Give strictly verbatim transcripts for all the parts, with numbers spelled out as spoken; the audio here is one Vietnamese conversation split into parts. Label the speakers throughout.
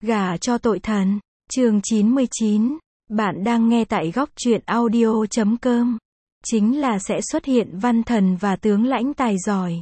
Speaker 1: Gả cho tội thần. Chương chín mươi chín. Bạn đang nghe tại góc truyện audio chấm com. Chính là sẽ xuất hiện văn thần và tướng lãnh tài giỏi.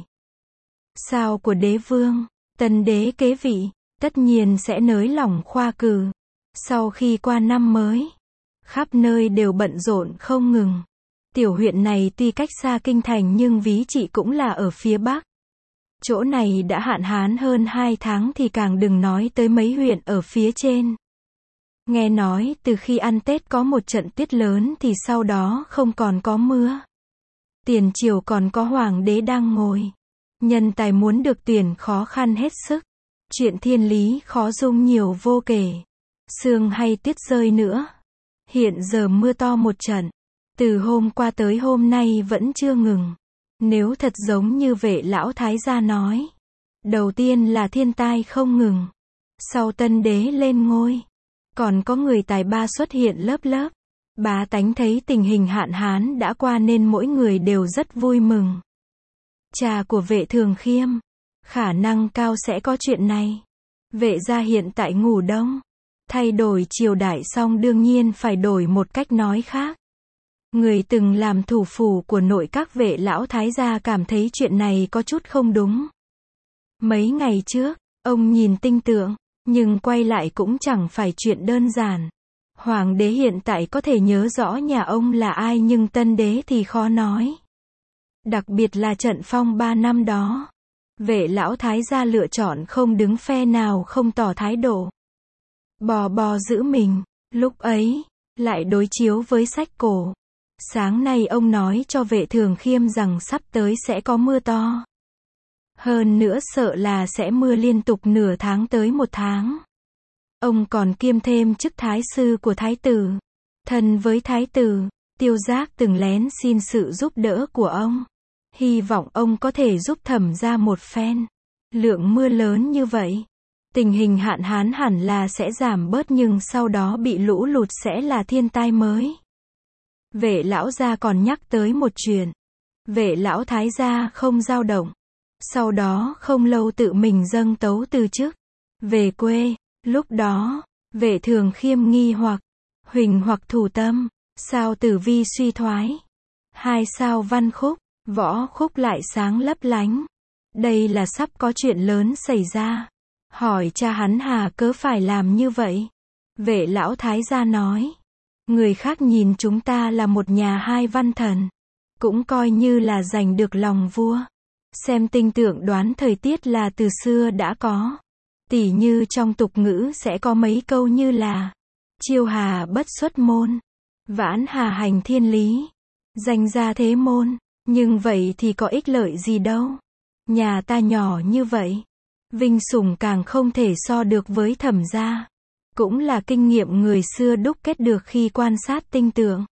Speaker 1: Sao của đế vương, tân đế kế vị, tất nhiên sẽ nới lỏng khoa cử. Sau khi qua năm mới, khắp nơi đều bận rộn không ngừng. Tiểu huyện này tuy cách xa kinh thành nhưng ví chị cũng là ở phía bắc. Chỗ này đã hạn hán hơn hai tháng thì càng đừng nói tới mấy huyện ở phía trên. Nghe nói từ khi ăn Tết có một trận tuyết lớn thì sau đó không còn có mưa. Tiền triều còn có hoàng đế đang ngồi. Nhân tài muốn được tuyển khó khăn hết sức. Chuyện thiên lý khó dung nhiều vô kể. Sương hay tuyết rơi nữa. Hiện giờ mưa to một trận. Từ hôm qua tới hôm nay vẫn chưa ngừng. Nếu thật giống như Vệ lão thái gia nói. Đầu tiên là thiên tai không ngừng. Sau tân đế lên ngôi. Còn có người tài ba xuất hiện lớp lớp. Bá tánh thấy tình hình hạn hán đã qua nên mỗi người đều rất vui mừng. Cha của Vệ Thường Khiêm. Khả năng cao sẽ có chuyện này. Vệ gia hiện tại ngủ đông. Thay đổi triều đại xong đương nhiên phải đổi một cách nói khác. Người từng làm thủ phủ của nội các Vệ lão thái gia cảm thấy chuyện này có chút không đúng. Mấy ngày trước, ông nhìn tinh tượng, nhưng quay lại cũng chẳng phải chuyện đơn giản. Hoàng đế hiện tại có thể nhớ rõ nhà ông là ai nhưng tân đế thì khó nói. Đặc biệt là trận phong ba năm đó. Vệ lão thái gia lựa chọn không đứng phe nào không tỏ thái độ. Bò bò giữ mình, lúc ấy, lại đối chiếu với sách cổ. Sáng nay ông nói cho Vệ Thường Khiêm rằng sắp tới sẽ có mưa to. Hơn nữa sợ là sẽ mưa liên tục nửa tháng tới một tháng. Ông còn kiêm thêm chức thái sư của thái tử. Thân với thái tử, Tiêu Giác từng lén xin sự giúp đỡ của ông. Hy vọng ông có thể giúp Thẩm gia một phen. Lượng mưa lớn như vậy, tình hình hạn hán hẳn là sẽ giảm bớt nhưng sau đó bị lũ lụt sẽ là thiên tai mới. Vệ lão gia còn nhắc tới một chuyện. Vệ lão thái gia không dao động. Sau đó không lâu tự mình dâng tấu từ chức. Về quê, lúc đó, Vệ Thường Khiêm nghi hoặc, huỳnh hoặc thủ tâm, sao tử vi suy thoái. Hai sao văn khúc, võ khúc lại sáng lấp lánh. Đây là sắp có chuyện lớn xảy ra. Hỏi cha hắn hà cớ phải làm như vậy. Vệ lão thái gia nói. Người khác nhìn chúng ta là một nhà hai văn thần. Cũng coi như là giành được lòng vua. Xem tinh tượng đoán thời tiết là từ xưa đã có. Tỉ như trong tục ngữ sẽ có mấy câu như là chiêu hà bất xuất môn, vãn hà hành thiên lý, danh gia thế môn. Nhưng vậy thì có ích lợi gì đâu. Nhà ta nhỏ như vậy, vinh sủng càng không thể so được với Thẩm gia. Cũng là kinh nghiệm người xưa đúc kết được khi quan sát tinh tượng.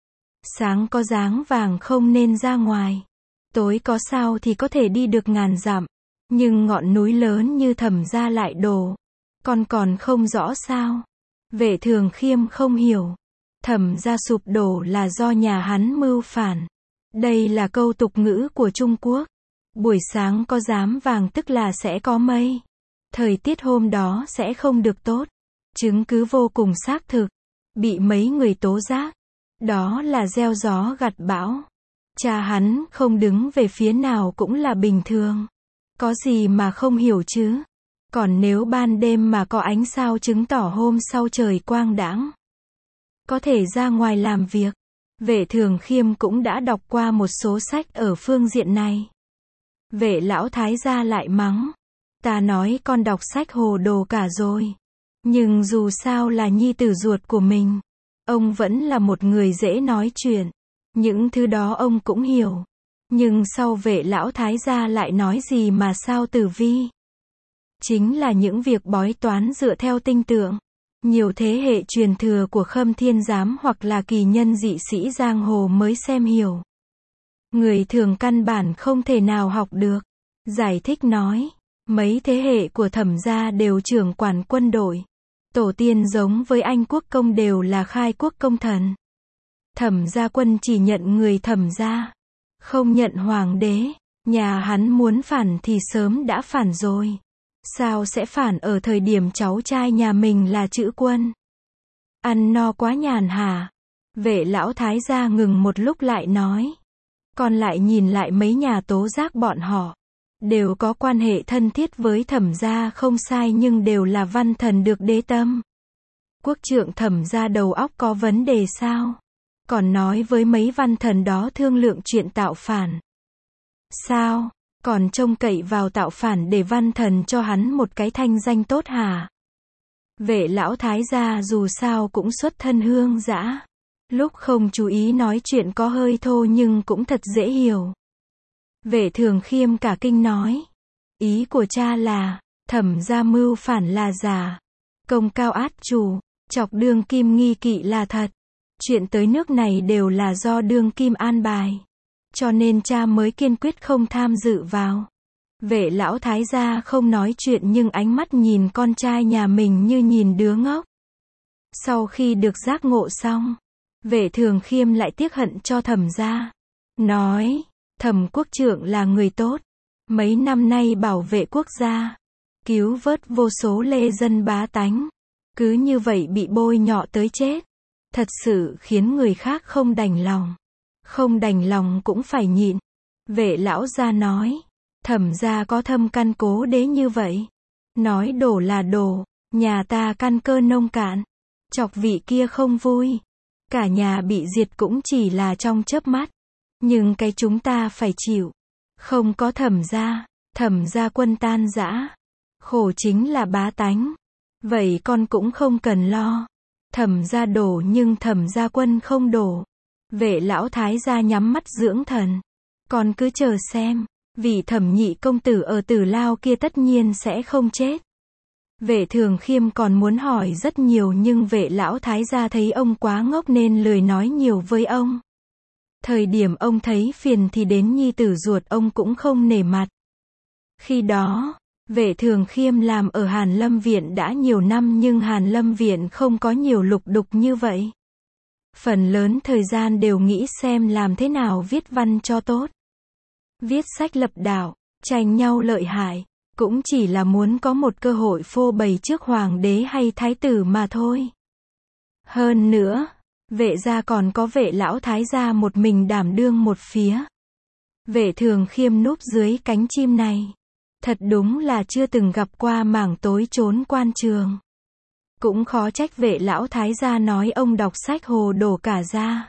Speaker 1: Sáng có dáng vàng không nên ra ngoài. Tối có sao thì có thể đi được ngàn dặm. Nhưng ngọn núi lớn như Thẩm gia lại đổ. Con còn không rõ sao. Vệ Thường Khiêm không hiểu. Thẩm gia sụp đổ là do nhà hắn mưu phản. Đây là câu tục ngữ của Trung Quốc. Buổi sáng có dám vàng tức là sẽ có mây. Thời tiết hôm đó sẽ không được tốt. Chứng cứ vô cùng xác thực. Bị mấy người tố giác. Đó là gieo gió gặt bão. Cha hắn không đứng về phía nào cũng là bình thường. Có gì mà không hiểu chứ. Còn nếu ban đêm mà có ánh sao chứng tỏ hôm sau trời quang đãng. Có thể ra ngoài làm việc. Vệ Thường Khiêm cũng đã đọc qua một số sách ở phương diện này. Vệ lão thái gia lại mắng. Ta nói con đọc sách hồ đồ cả rồi. Nhưng dù sao là nhi tử ruột của mình. Ông vẫn là một người dễ nói chuyện. Những thứ đó ông cũng hiểu. Nhưng sau Vệ lão thái gia lại nói gì mà sao tử vi. Chính là những việc bói toán dựa theo tinh tượng. Nhiều thế hệ truyền thừa của Khâm Thiên Giám hoặc là kỳ nhân dị sĩ giang hồ mới xem hiểu. Người thường căn bản không thể nào học được. Giải thích nói, mấy thế hệ của Thẩm gia đều trưởng quản quân đội. Tổ tiên giống với Anh quốc công đều là khai quốc công thần. Thẩm gia quân chỉ nhận người Thẩm gia, không nhận hoàng đế. Nhà hắn muốn phản thì sớm đã phản rồi. Sao sẽ phản ở thời điểm cháu trai nhà mình là chữ Quân? Ăn no quá nhàn hả? Vệ lão thái gia ngừng một lúc lại nói. Con lại nhìn lại mấy nhà tố giác bọn họ. Đều có quan hệ thân thiết với Thẩm gia không sai nhưng đều là văn thần được đế tâm. Quốc trượng Thẩm gia đầu óc có vấn đề sao? Còn nói với mấy văn thần đó thương lượng chuyện tạo phản. Sao? Còn trông cậy vào tạo phản để văn thần cho hắn một cái thanh danh tốt hả? Vệ lão thái gia dù sao cũng xuất thân hương dã. Lúc không chú ý nói chuyện có hơi thô nhưng cũng thật dễ hiểu. Vệ Thường Khiêm cả kinh nói. Ý của cha là, Thẩm gia mưu phản là giả. Công cao át chủ, chọc đương kim nghi kỵ là thật. Chuyện tới nước này đều là do đương kim an bài. Cho nên cha mới kiên quyết không tham dự vào. Vệ lão thái gia không nói chuyện nhưng ánh mắt nhìn con trai nhà mình như nhìn đứa ngốc. Sau khi được giác ngộ xong, Vệ Thường Khiêm lại tiếc hận cho Thẩm gia. Nói, Thẩm quốc trượng là người tốt. Mấy năm nay bảo vệ quốc gia. Cứu vớt vô số lê dân bá tánh. Cứ như vậy bị bôi nhọ tới chết. Thật sự khiến người khác không đành lòng. Không đành lòng cũng phải nhịn. Vệ lão gia nói. Thẩm gia có thâm căn cố đế như vậy. Nói đổ là đổ. Nhà ta căn cơ nông cạn. Chọc vị kia không vui. Cả nhà bị diệt cũng chỉ là trong chớp mắt. Nhưng cái chúng ta phải chịu. Không có Thẩm gia. Thẩm gia quân tan rã. Khổ chính là bá tánh. Vậy con cũng không cần lo. Thẩm gia đổ nhưng Thẩm gia quân không đổ. Vệ lão thái gia nhắm mắt dưỡng thần. Con cứ chờ xem. Vị Thẩm nhị công tử ở Tử Lao kia tất nhiên sẽ không chết. Vệ Thường Khiêm còn muốn hỏi rất nhiều nhưng vệ lão thái gia thấy ông quá ngốc nên lười nói nhiều với ông. Thời điểm ông thấy phiền thì đến nhi tử ruột ông cũng không nể mặt. Khi đó, Vệ Thường Khiêm làm ở Hàn Lâm Viện đã nhiều năm nhưng Hàn Lâm Viện không có nhiều lục đục như vậy. Phần lớn thời gian đều nghĩ xem làm thế nào viết văn cho tốt. Viết sách lập đạo, tranh nhau lợi hại, cũng chỉ là muốn có một cơ hội phô bày trước hoàng đế hay thái tử mà thôi. Hơn nữa, vệ gia còn có vệ lão thái gia một mình đảm đương một phía. Vệ Thường Khiêm núp dưới cánh chim này. Thật đúng là chưa từng gặp qua mảng tối trốn quan trường. Cũng khó trách vệ lão thái gia nói ông đọc sách hồ đồ cả ra.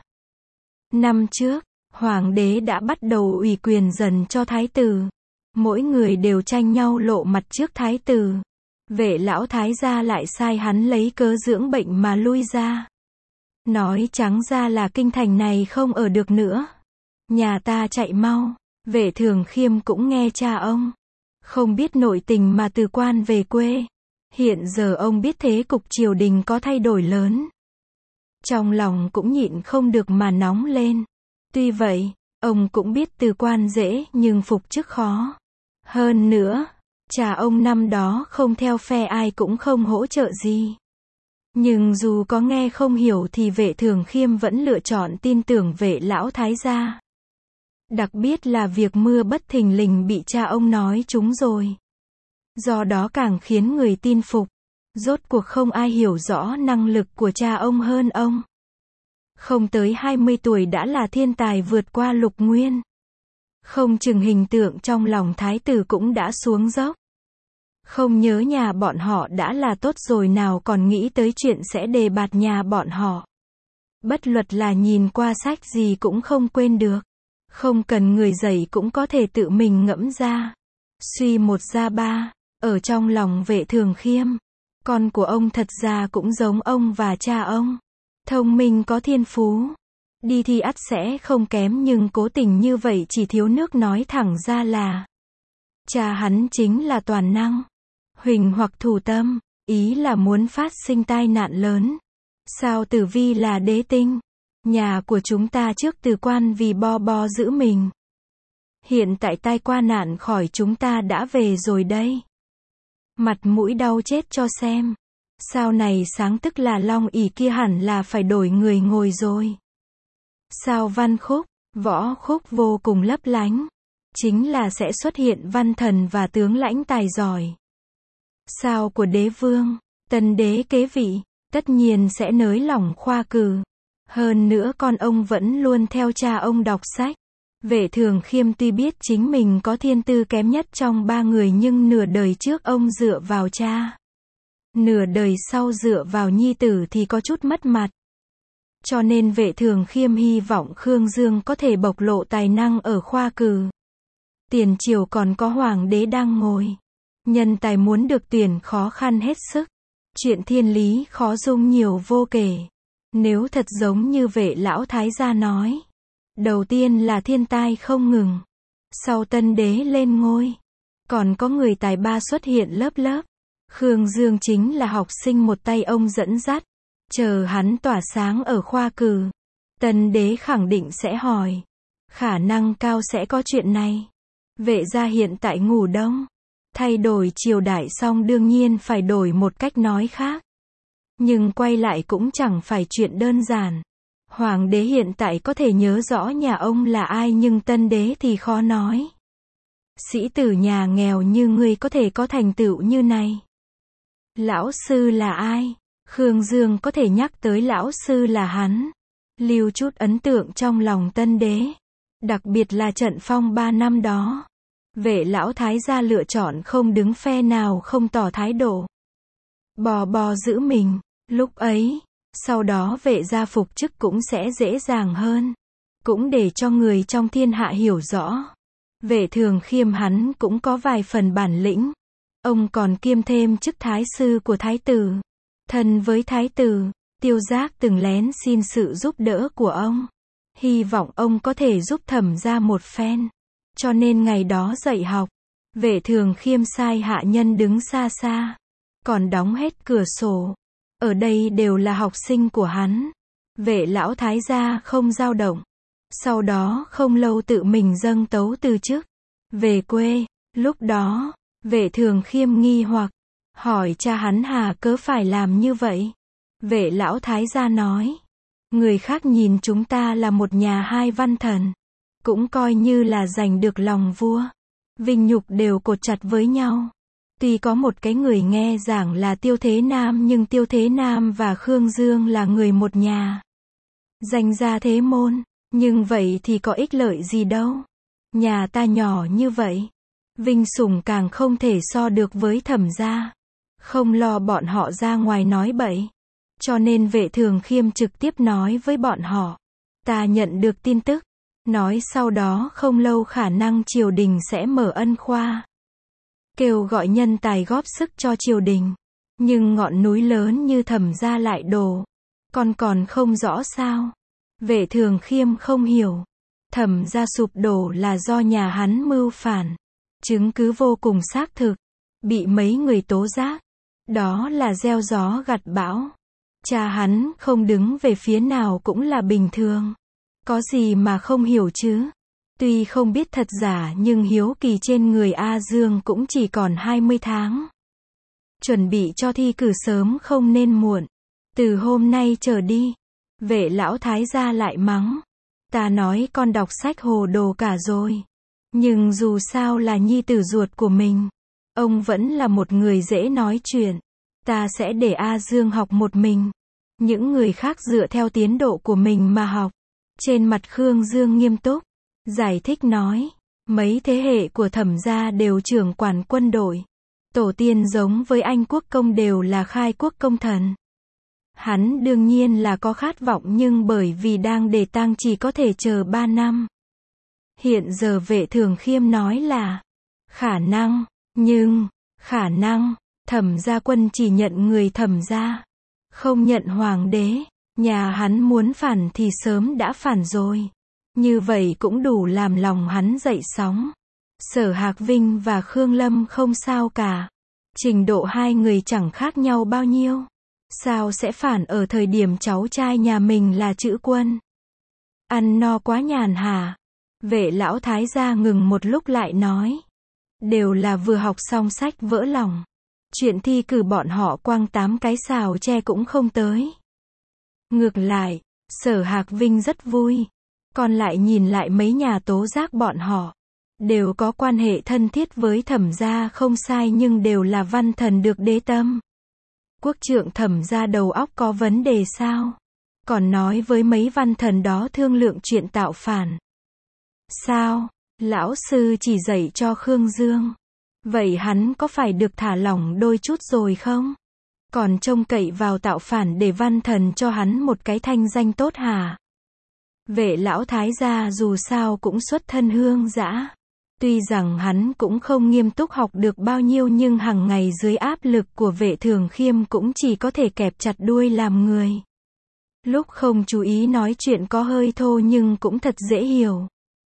Speaker 1: Năm trước, hoàng đế đã bắt đầu ủy quyền dần cho thái tử. Mỗi người đều tranh nhau lộ mặt trước thái tử. Vệ lão thái gia lại sai hắn lấy cớ dưỡng bệnh mà lui ra. Nói trắng ra là kinh thành này không ở được nữa. Nhà ta chạy mau. Vệ Thường Khiêm cũng nghe cha ông. Không biết nội tình mà từ quan về quê. Hiện giờ ông biết thế cục triều đình có thay đổi lớn. Trong lòng cũng nhịn không được mà nóng lên. Tuy vậy, ông cũng biết từ quan dễ nhưng phục chức khó. Hơn nữa, cha ông năm đó không theo phe ai cũng không hỗ trợ gì. Nhưng dù có nghe không hiểu thì Vệ Thường Khiêm vẫn lựa chọn tin tưởng vệ lão thái gia. Đặc biệt là việc mưa bất thình lình bị cha ông nói trúng rồi. Do đó càng khiến người tin phục. Rốt cuộc không ai hiểu rõ năng lực của cha ông hơn ông. Không tới hai mươi tuổi đã là thiên tài vượt qua Lục Nguyên. Không chừng hình tượng trong lòng thái tử cũng đã xuống dốc. Không nhớ nhà bọn họ đã là tốt rồi nào còn nghĩ tới chuyện sẽ đề bạt nhà bọn họ. Bất luật là nhìn qua sách gì cũng không quên được. Không cần người dạy cũng có thể tự mình ngẫm ra. Suy một ra ba, ở trong lòng Vệ Thường Khiêm. Con của ông thật ra cũng giống ông và cha ông. Thông minh có thiên phú. Đi thi ắt sẽ không kém nhưng cố tình như vậy chỉ thiếu nước nói thẳng ra là. Cha hắn chính là toàn năng. Huỳnh hoặc thủ tâm, ý là muốn phát sinh tai nạn lớn. Sao tử vi là đế tinh. Nhà của chúng ta trước từ quan vì bo bo giữ mình. Hiện tại tai qua nạn khỏi chúng ta đã về rồi đây. Mặt mũi đau chết cho xem. Sao này sáng tức là long ỷ kia hẳn là phải đổi người ngồi rồi. Sao văn khúc, võ khúc vô cùng lấp lánh. Chính là sẽ xuất hiện văn thần và tướng lãnh tài giỏi. Sao của đế vương, tân đế kế vị, tất nhiên sẽ nới lỏng khoa cử. Hơn nữa con ông vẫn luôn theo cha ông đọc sách. Vệ Thường Khiêm tuy biết chính mình có thiên tư kém nhất trong ba người nhưng nửa đời trước ông dựa vào cha. Nửa đời sau dựa vào nhi tử thì có chút mất mặt. Cho nên Vệ Thường Khiêm hy vọng Khương Dương có thể bộc lộ tài năng ở khoa cử. Tiền triều còn có hoàng đế đang ngồi. Nhân tài muốn được tuyển khó khăn hết sức. Chuyện thiên lý khó dung nhiều vô kể. Nếu thật giống như Vệ lão thái gia nói. Đầu tiên là thiên tai không ngừng. Sau tân đế lên ngôi. Còn có người tài ba xuất hiện lớp lớp. Khương Dương chính là học sinh một tay ông dẫn dắt. Chờ hắn tỏa sáng ở khoa cử. Tân đế khẳng định sẽ hỏi. Khả năng cao sẽ có chuyện này. Vệ gia hiện tại ngủ đông. Thay đổi triều đại xong đương nhiên phải đổi một cách nói khác. Nhưng quay lại cũng chẳng phải chuyện đơn giản. Hoàng đế hiện tại có thể nhớ rõ nhà ông là ai nhưng tân đế thì khó nói. Sĩ tử nhà nghèo như ngươi có thể có thành tựu như này. Lão sư là ai? Khương Dương có thể nhắc tới lão sư là hắn. Lưu chút ấn tượng trong lòng tân đế. Đặc biệt là trận phong ba năm đó. Vệ lão thái gia lựa chọn không đứng phe nào không tỏ thái độ. Bò bò giữ mình. Lúc ấy, sau đó vệ gia phục chức cũng sẽ dễ dàng hơn. Cũng để cho người trong thiên hạ hiểu rõ. Vệ Thường Khiêm hắn cũng có vài phần bản lĩnh. Ông còn kiêm thêm chức thái sư của thái tử. Thân với thái tử, Tiêu Giác từng lén xin sự giúp đỡ của ông. Hy vọng ông có thể giúp Thẩm gia một phen. Cho nên ngày đó dạy học, Vệ Thường Khiêm sai hạ nhân đứng xa xa. Còn đóng hết cửa sổ. Ở đây đều là học sinh của hắn. Vệ lão thái gia không dao động. Sau đó không lâu tự mình dâng tấu từ chức. Về quê, lúc đó, Vệ Thường Khiêm nghi hoặc. Hỏi cha hắn hà cớ phải làm như vậy. Vệ lão thái gia nói. Người khác nhìn chúng ta là một nhà hai văn thần. Cũng coi như là giành được lòng vua. Vinh nhục đều cột chặt với nhau. Tuy có một cái người nghe giảng là Tiêu Thế Nam nhưng Tiêu Thế Nam và Khương Dương là người một nhà. Danh gia thế môn. Nhưng vậy thì có ích lợi gì đâu. Nhà ta nhỏ như vậy. Vinh sủng càng không thể so được với Thẩm gia. Không lo bọn họ ra ngoài nói bậy. Cho nên Vệ Thường Khiêm trực tiếp nói với bọn họ. Ta nhận được tin tức. Nói sau đó không lâu khả năng triều đình sẽ mở ân khoa. Kêu gọi nhân tài góp sức cho triều đình. Nhưng ngọn núi lớn như Thẩm gia lại đổ. Còn còn không rõ sao. Vệ Thường Khiêm không hiểu. Thẩm gia sụp đổ là do nhà hắn mưu phản. Chứng cứ vô cùng xác thực. Bị mấy người tố giác. Đó là gieo gió gặt bão. Cha hắn không đứng về phía nào cũng là bình thường. Có gì mà không hiểu chứ. Tuy không biết thật giả nhưng hiếu kỳ trên người A Dương cũng chỉ còn hai mươi tháng. Chuẩn bị cho thi cử sớm không nên muộn. Từ hôm nay trở đi. Vệ lão thái gia lại mắng. Ta nói con đọc sách hồ đồ cả rồi. Nhưng dù sao là nhi tử ruột của mình. Ông vẫn là một người dễ nói chuyện. Ta sẽ để A Dương học một mình. Những người khác dựa theo tiến độ của mình mà học. Trên mặt Khương Dương nghiêm túc. Giải thích nói. Mấy thế hệ của Thẩm gia đều trưởng quản quân đội. Tổ tiên giống với anh quốc công đều là khai quốc công thần. Hắn đương nhiên là có khát vọng nhưng bởi vì đang để tang chỉ có thể chờ ba năm. Hiện giờ Vệ Thường Khiêm nói là khả năng, nhưng, khả năng, Thẩm gia quân chỉ nhận người Thẩm gia, không nhận hoàng đế. Nhà hắn muốn phản thì sớm đã phản rồi. Như vậy cũng đủ làm lòng hắn dậy sóng. Sở Hạc Vinh và Khương Lâm không sao cả. Trình độ hai người chẳng khác nhau bao nhiêu. Sao sẽ phản ở thời điểm cháu trai nhà mình là chữ quân? Ăn no quá nhàn hả? Vệ lão thái gia ngừng một lúc lại nói. Đều là vừa học xong sách vỡ lòng. Chuyện thi cử bọn họ quăng tám cái xào tre cũng không tới. Ngược lại, Sở Hạc Vinh rất vui. Còn lại nhìn lại mấy nhà tố giác bọn họ. đều có quan hệ thân thiết với Thẩm gia không sai nhưng đều là văn thần được đế tâm. Quốc trượng Thẩm gia đầu óc có vấn đề sao? Còn nói với mấy văn thần đó thương lượng chuyện tạo phản. Sao? Lão sư chỉ dạy cho Khương Dương. Vậy hắn có phải được thả lỏng đôi chút rồi không? Còn trông cậy vào tạo phản để văn thần cho hắn một cái thanh danh tốt hả? Vệ lão thái gia dù sao cũng xuất thân hương dã. Tuy rằng hắn cũng không nghiêm túc học được bao nhiêu nhưng hàng ngày dưới áp lực của Vệ Thường Khiêm cũng chỉ có thể kẹp chặt đuôi làm người. Lúc không chú ý nói chuyện có hơi thô nhưng cũng thật dễ hiểu.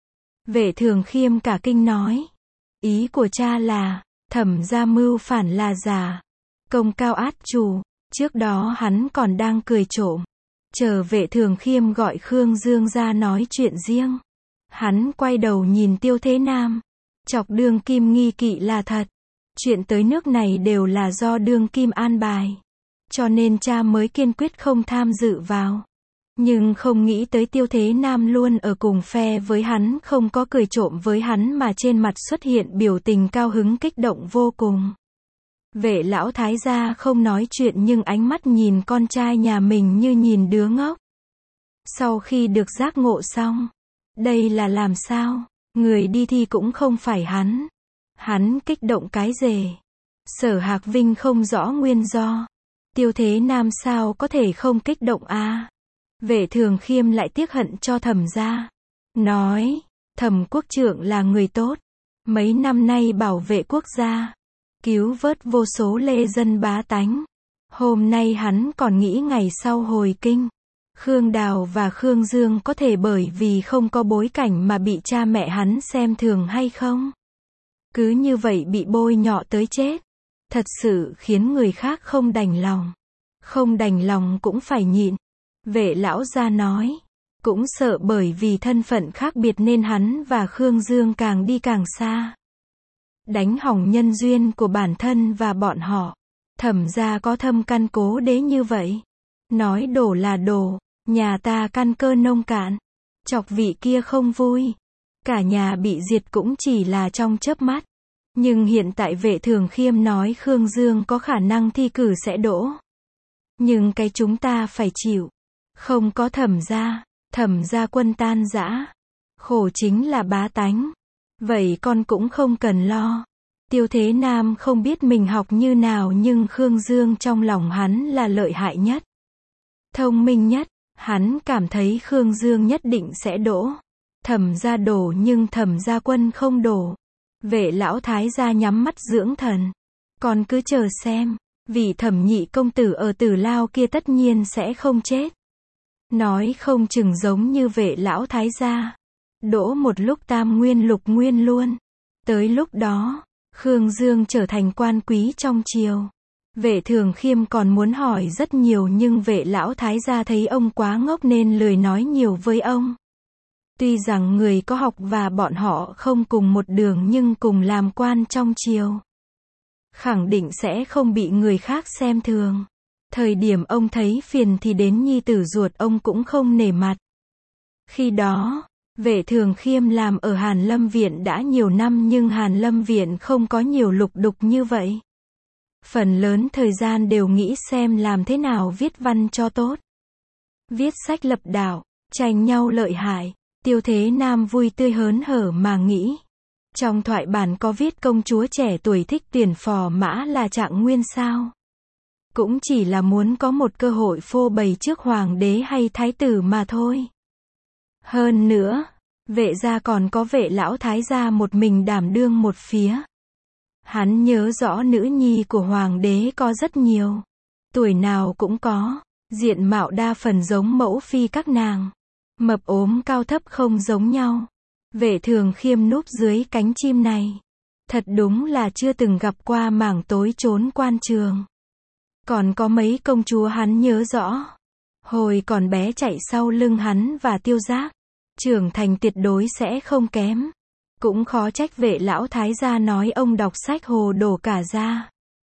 Speaker 1: Vệ Thường Khiêm cả kinh nói. Ý của cha là, Thẩm gia mưu phản là giả. Công cao át chủ. Trước đó hắn còn đang cười trộm. Chờ Vệ Thường Khiêm gọi Khương Dương ra nói chuyện riêng. Hắn quay đầu nhìn Tiêu Thế Nam. Chọc Đương Kim nghi kỵ là thật. Chuyện tới nước này đều là do Đương Kim an bài. Cho nên cha mới kiên quyết không tham dự vào. Nhưng không nghĩ tới Tiêu Thế Nam luôn ở cùng phe với hắn, không có cười trộm với hắn mà trên mặt xuất hiện biểu tình cao hứng kích động vô cùng. Vệ lão thái gia không nói chuyện nhưng ánh mắt nhìn con trai nhà mình như nhìn đứa ngốc. Sau khi được giác ngộ xong, đây là làm sao? Người đi thi cũng không phải hắn. Hắn kích động cái gì? Sở Hạc Vinh không rõ nguyên do. Tiêu Thế Nam sao có thể không kích động a? À? Vệ Thường Khiêm lại tiếc hận cho Thẩm gia. Nói, Thẩm quốc trưởng là người tốt. Mấy năm nay bảo vệ quốc gia. Cứu vớt vô số lê dân bá tánh. Hôm nay hắn còn nghĩ ngày sau hồi kinh. Khương Đào và Khương Dương có thể bởi vì không có bối cảnh mà bị cha mẹ hắn xem thường hay không? Cứ như vậy bị bôi nhọ tới chết. Thật sự khiến người khác không đành lòng. Không đành lòng cũng phải nhịn. Vệ lão gia nói. Cũng sợ bởi vì thân phận khác biệt nên hắn và Khương Dương càng đi càng xa. Đánh hỏng nhân duyên của bản thân và bọn họ. Thẩm gia có thâm căn cố đế như vậy. Nói đổ là đổ. Nhà ta căn cơ nông cạn. Chọc vị kia không vui. Cả nhà bị diệt cũng chỉ là trong chớp mắt. Nhưng hiện tại Vệ Thường Khiêm nói Khương Dương có khả năng thi cử sẽ đỗ. Nhưng cái chúng ta phải chịu. Không có Thẩm gia. Thẩm gia quân tan rã. Khổ chính là bá tánh. Vậy con cũng không cần lo. Tiêu Thế Nam không biết mình học như nào nhưng Khương Dương trong lòng hắn là lợi hại nhất. Thông minh nhất. Hắn cảm thấy Khương Dương nhất định sẽ đỗ. Thẩm gia đổ nhưng Thẩm gia quân không đổ. Vệ lão thái gia nhắm mắt dưỡng thần. Còn cứ chờ xem. Vì Thẩm nhị công tử ở Tử Lao kia tất nhiên sẽ không chết. Nói không chừng giống như Vệ lão thái gia. Đỗ một lúc tam nguyên lục nguyên luôn. Tới lúc đó, Khương Dương trở thành quan quý trong triều. Vệ Thường Khiêm còn muốn hỏi rất nhiều nhưng Vệ lão thái gia thấy ông quá ngốc nên lười nói nhiều với ông. Tuy rằng người có học và bọn họ không cùng một đường nhưng cùng làm quan trong triều. Khẳng định sẽ không bị người khác xem thường. Thời điểm ông thấy phiền thì đến nhi tử ruột ông cũng không nể mặt. Khi đó, Vệ Thường Khiêm làm ở Hàn Lâm Viện đã nhiều năm nhưng Hàn Lâm Viện không có nhiều lục đục như vậy. Phần lớn thời gian đều nghĩ xem làm thế nào viết văn cho tốt. Viết sách lập đạo, tranh nhau lợi hại. Tiêu Thế Nam vui tươi hớn hở mà nghĩ. Trong thoại bản có viết công chúa trẻ tuổi thích tuyển phò mã là Trạng Nguyên sao? Cũng chỉ là muốn có một cơ hội phô bày trước hoàng đế hay thái tử mà thôi. Hơn nữa, Vệ gia còn có Vệ lão thái gia một mình đảm đương một phía. Hắn nhớ rõ nữ nhi của hoàng đế có rất nhiều. Tuổi nào cũng có. Diện mạo đa phần giống mẫu phi các nàng. Mập ốm cao thấp không giống nhau. Vệ Thường Khiêm núp dưới cánh chim này. Thật đúng là chưa từng gặp qua mảng tối trốn quan trường. Còn có mấy công chúa hắn nhớ rõ. Hồi còn bé chạy sau lưng hắn và Tiêu Giác. Trưởng thành tuyệt đối sẽ không kém. Cũng khó trách Vệ lão thái gia nói ông đọc sách hồ đồ cả ra.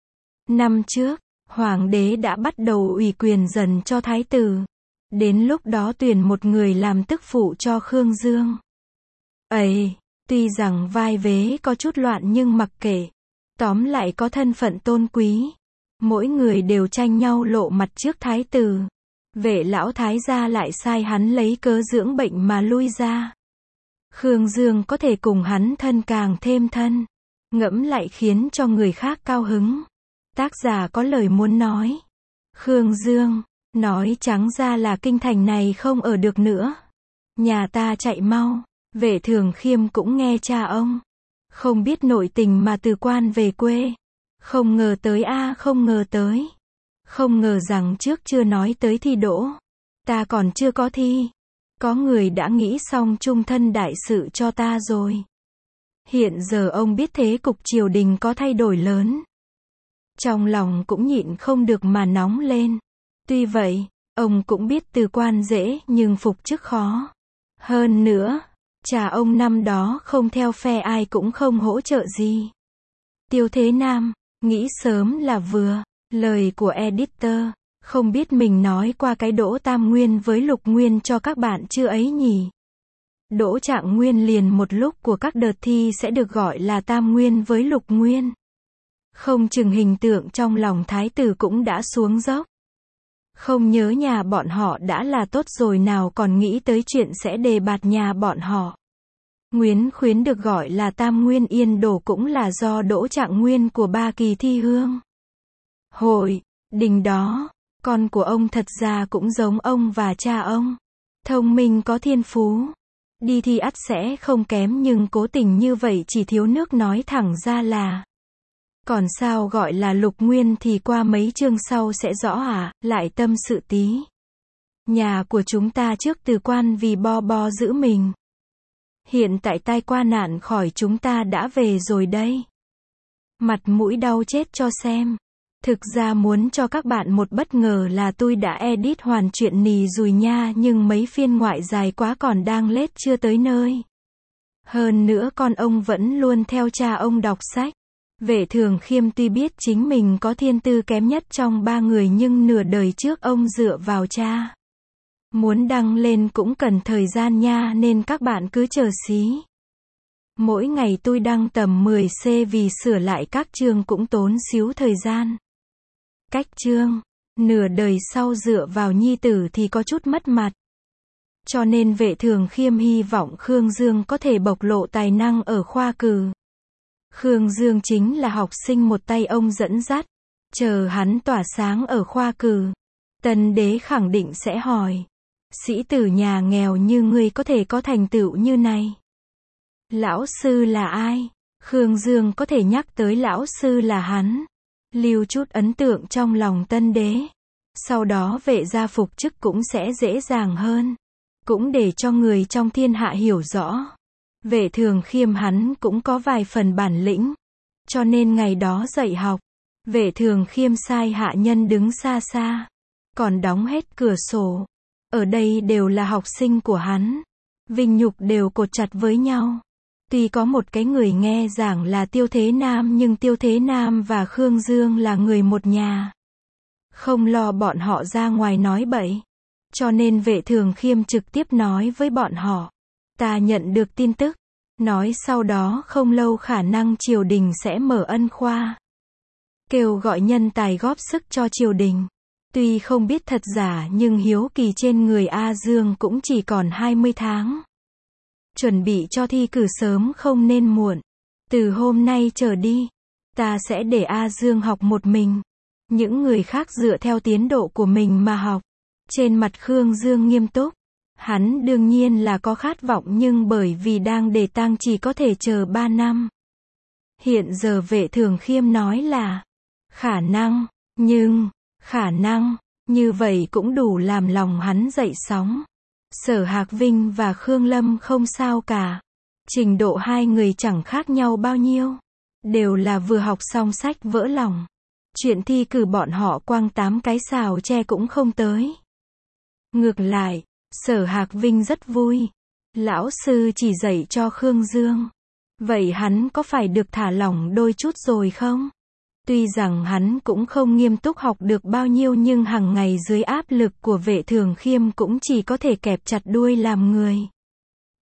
Speaker 1: Năm trước, hoàng đế đã bắt đầu ủy quyền dần cho thái tử. Đến lúc đó tuyển một người làm tức phụ cho Khương Dương. Ấy, Tuy rằng vai vế có chút loạn nhưng mặc kệ. Tóm lại có thân phận tôn quý. Mỗi người đều tranh nhau lộ mặt trước thái tử. Vệ lão thái gia lại sai hắn lấy cớ dưỡng bệnh mà lui ra. Khương Dương có thể cùng hắn thân càng thêm thân. Ngẫm lại khiến cho người khác cao hứng. Tác giả có lời muốn nói. Khương Dương, nói trắng ra là kinh thành này không ở được nữa. Nhà ta chạy mau. Vệ Thường Khiêm cũng nghe cha ông. Không biết nội tình mà từ quan về quê. Không ngờ tới a à, không ngờ tới. Không ngờ rằng trước chưa nói tới thi đỗ. Ta còn chưa có thi. Có người đã nghĩ xong trung thân đại sự cho ta rồi. Hiện giờ ông biết thế cục triều đình có thay đổi lớn. Trong lòng cũng nhịn không được mà nóng lên. Tuy vậy, ông cũng biết từ quan dễ nhưng phục chức khó. Hơn nữa, cha ông năm đó không theo phe ai cũng không hỗ trợ gì. Tiêu Thế Nam, nghĩ sớm là vừa. Lời của editor, không biết mình nói qua cái Đỗ Tam Nguyên với Lục Nguyên cho các bạn chưa ấy nhỉ? Đỗ Trạng Nguyên liền một lúc của các đợt thi sẽ được gọi là Tam Nguyên với Lục Nguyên. Không chừng hình tượng trong lòng thái tử cũng đã xuống dốc. Không nhớ nhà bọn họ đã là tốt rồi nào còn nghĩ tới chuyện sẽ đề bạt nhà bọn họ. Nguyễn Khuyến được gọi là Tam Nguyên Yên Đổ cũng là do Đỗ Trạng Nguyên của Ba Kỳ thi hương. Hội, đình đó, con của ông thật ra cũng giống ông và cha ông. Thông minh có thiên phú. Đi thi ắt sẽ không kém nhưng cố tình như vậy chỉ thiếu nước nói thẳng ra là. Còn sao gọi là Lục Nguyên thì qua mấy chương sau sẽ rõ à, lại tâm sự tí. Nhà của chúng ta trước từ quan vì bo bo giữ mình. Hiện tại tai qua nạn khỏi chúng ta đã về rồi đây. Mặt mũi đau chết cho xem. Thực ra muốn cho các bạn một bất ngờ là tôi đã edit hoàn chuyện nì rùi nha nhưng mấy phiên ngoại dài quá còn đang lết chưa tới nơi. Hơn nữa con ông vẫn luôn theo cha ông đọc sách. Vệ Thường Khiêm tuy biết chính mình có thiên tư kém nhất trong ba người nhưng nửa đời trước ông dựa vào cha. Muốn đăng lên cũng cần thời gian nha nên các bạn cứ chờ xí. Mỗi ngày tôi đăng tầm mười xê vì sửa lại các chương cũng tốn xíu thời gian. Cách chương, nửa đời sau dựa vào nhi tử thì có chút mất mặt. Cho nên Vệ Thường Khiêm hy vọng Khương Dương có thể bộc lộ tài năng ở khoa cử. Khương Dương chính là học sinh một tay ông dẫn dắt. Chờ hắn tỏa sáng ở khoa cử. Tân đế khẳng định sẽ hỏi. Sĩ tử nhà nghèo như ngươi có thể có thành tựu như này. Lão sư là ai? Khương Dương có thể nhắc tới lão sư là hắn. Lưu chút ấn tượng trong lòng tân đế. Sau đó vệ gia phục chức cũng sẽ dễ dàng hơn. Cũng để cho người trong thiên hạ hiểu rõ. Vệ Thường Khiêm hắn cũng có vài phần bản lĩnh. Cho nên ngày đó dạy học. Vệ Thường Khiêm sai hạ nhân đứng xa xa. Còn đóng hết cửa sổ. Ở đây đều là học sinh của hắn. Vinh nhục đều cột chặt với nhau. Tuy có một cái người nghe giảng là Tiêu Thế Nam nhưng Tiêu Thế Nam và Khương Dương là người một nhà. Không lo bọn họ ra ngoài nói bậy. Cho nên Vệ Thường Khiêm trực tiếp nói với bọn họ. Ta nhận được tin tức. Nói sau đó không lâu khả năng triều đình sẽ mở ân khoa. Kêu gọi nhân tài góp sức cho triều đình. Tuy không biết thật giả nhưng hiếu kỳ trên người A Dương cũng chỉ còn hai mươi tháng. Chuẩn bị cho thi cử sớm không nên muộn. Từ hôm nay trở đi, ta sẽ để A Dương học một mình. Những người khác dựa theo tiến độ của mình mà học. Trên mặt Khương Dương nghiêm túc. Hắn đương nhiên là có khát vọng nhưng bởi vì đang đề tang chỉ có thể chờ ba năm. Hiện giờ Vệ Thường Khiêm nói là khả năng, nhưng, khả năng, như vậy cũng đủ làm lòng hắn dậy sóng. Sở Hạc Vinh và Khương Lâm không sao cả. Trình độ hai người chẳng khác nhau bao nhiêu. Đều là vừa học xong sách vỡ lòng. Chuyện thi cử bọn họ quăng tám cái xào tre cũng không tới. Ngược lại, Sở Hạc Vinh rất vui. Lão sư chỉ dạy cho Khương Dương. Vậy hắn có phải được thả lỏng đôi chút rồi không? Tuy rằng hắn cũng không nghiêm túc học được bao nhiêu nhưng hàng ngày dưới áp lực của Vệ Thường Khiêm cũng chỉ có thể kẹp chặt đuôi làm người.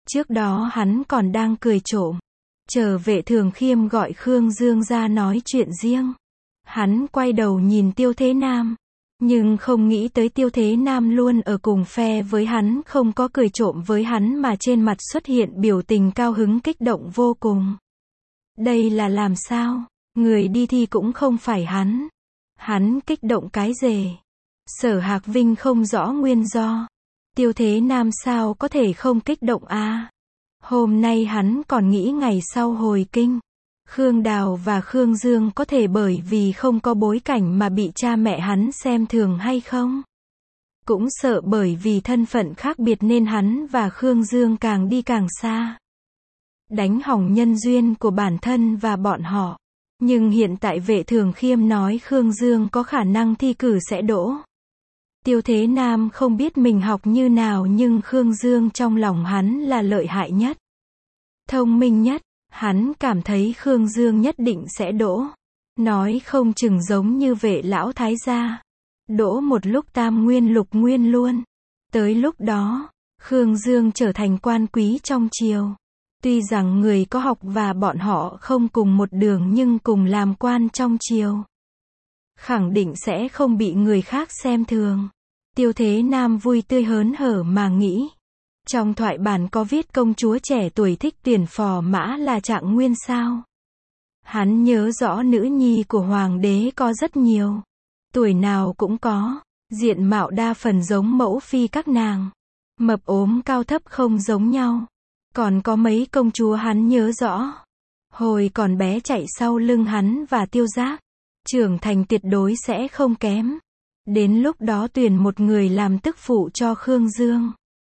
Speaker 1: Trước đó hắn còn đang cười trộm. Chờ Vệ Thường Khiêm gọi Khương Dương ra nói chuyện riêng. Hắn quay đầu nhìn Tiêu Thế Nam. Nhưng không nghĩ tới Tiêu Thế Nam luôn ở cùng phe với hắn, không có cười trộm với hắn mà trên mặt xuất hiện biểu tình cao hứng kích động vô cùng. Đây là làm sao? Người đi thi cũng không phải hắn. Hắn kích động cái gì? Sở Hạc Vinh không rõ nguyên do. Tiêu Thế Nam sao có thể không kích động a? Hôm nay hắn còn nghĩ ngày sau hồi kinh, Khương Đào và Khương Dương có thể bởi vì không có bối cảnh mà bị cha mẹ hắn xem thường hay không? Cũng sợ bởi vì thân phận khác biệt nên hắn và Khương Dương càng đi càng xa. Đánh hỏng nhân duyên của bản thân và bọn họ. Nhưng hiện tại Vệ Thường Khiêm nói Khương Dương có khả năng thi cử sẽ đỗ. Tiêu Thế Nam không biết mình học như nào nhưng Khương Dương trong lòng hắn là lợi hại nhất, thông minh nhất. Hắn cảm thấy Khương Dương nhất định sẽ đỗ. Nói không chừng giống như Vệ lão thái gia, đỗ một lúc tam nguyên lục nguyên luôn. Tới lúc đó, Khương Dương trở thành quan quý trong triều. Tuy rằng người có học và bọn họ không cùng một đường nhưng cùng làm quan trong triều, khẳng định sẽ không bị người khác xem thường. Tiêu Thế Nam vui tươi hớn hở mà nghĩ. Trong thoại bản có viết công chúa trẻ tuổi thích tuyển phò mã là Trạng Nguyên sao? Hắn nhớ rõ nữ nhi của hoàng đế có rất nhiều. Tuổi nào cũng có. Diện mạo đa phần giống mẫu phi các nàng. Mập ốm cao thấp không giống nhau. Còn có mấy công chúa hắn nhớ rõ. Hồi còn bé chạy sau lưng hắn và Tiêu Giác. Trưởng thành tuyệt đối sẽ không kém. Đến lúc đó tuyển một người làm tức phụ cho Khương Dương.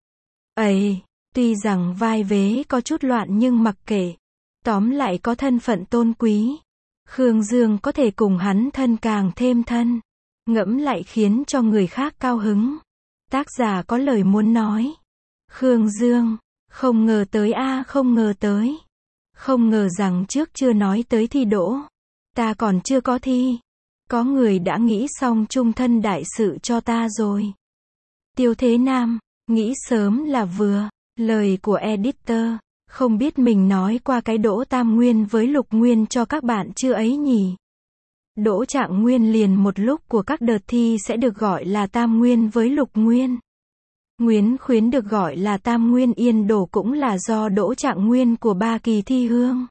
Speaker 1: Ấy, tuy rằng vai vế có chút loạn nhưng mặc kệ. Tóm lại có thân phận tôn quý. Khương Dương có thể cùng hắn thân càng thêm thân. Ngẫm lại khiến cho người khác cao hứng. Tác giả có lời muốn nói. Khương Dương, không ngờ tới a không ngờ tới. Không ngờ rằng trước chưa nói tới thi đỗ. Ta còn chưa có thi. Có người đã nghĩ xong chung thân đại sự cho ta rồi. Tiêu Thế Nam, nghĩ sớm là vừa. Lời của editor, không biết mình nói qua cái đỗ tam nguyên với lục nguyên cho các bạn chưa ấy nhỉ? Đỗ Trạng Nguyên liền một lúc của các đợt thi sẽ được gọi là tam nguyên với lục nguyên. Nguyễn Khuyến được gọi là tam nguyên yên đổ cũng là do Đỗ Trạng Nguyên của ba kỳ thi hương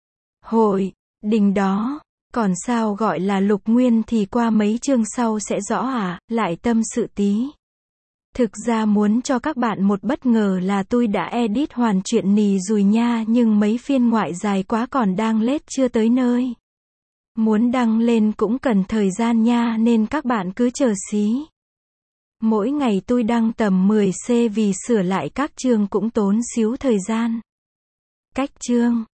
Speaker 1: hội đình đó. Còn sao gọi là lục nguyên thì qua mấy chương sau sẽ rõ à, lại tâm sự tí. Thực ra muốn cho các bạn một bất ngờ là tôi đã edit hoàn chuyện nì rồi nha, nhưng mấy phiên ngoại dài quá còn đang lết chưa tới nơi. Muốn đăng lên cũng cần thời gian nha nên các bạn cứ chờ xí. Mỗi ngày tôi đăng tầm mười xê vì sửa lại các chương cũng tốn xíu thời gian. Cách chương